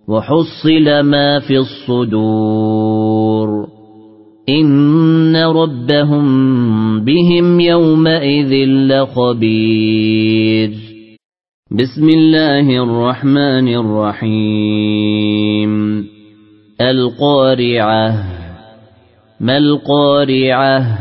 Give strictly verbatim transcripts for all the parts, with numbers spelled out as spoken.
وحصل ما في الصدور إن ربهم بهم يومئذ لخبير. بسم الله الرحمن الرحيم. القارعة. ما القارعة؟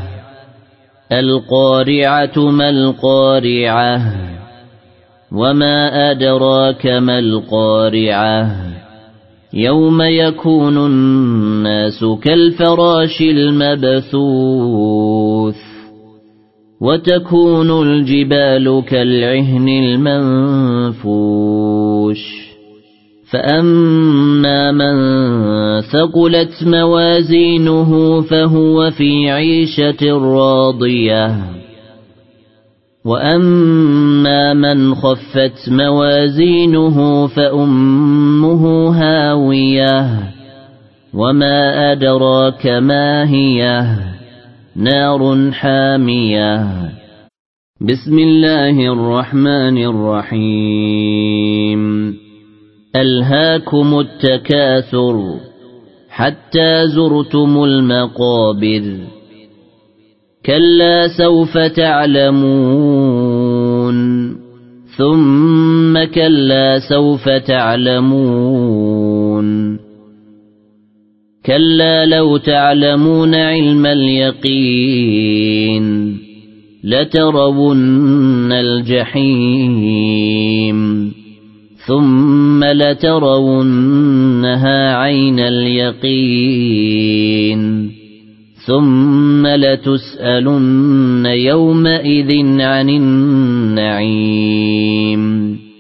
القارعة ما القارعة وما أدراك ما القارعة يوم يكون الناس كالفراش المبثوث وتكون الجبال كالعهن المنفوش فأما من ثقلت موازينه فهو في عيشة راضية وأما من خفت موازينه فأمه هاوية وما أدراك ما هي نار حامية. بسم الله الرحمن الرحيم. ألهاكم التكاثر حتى زرتم المقابر كلا سوف تعلمون ثم كلا سوف تعلمون كلا لو تعلمون علم اليقين لترون الجحيم ثم لترونها عين اليقين ثم لتسألن يومئذ عن النعيم.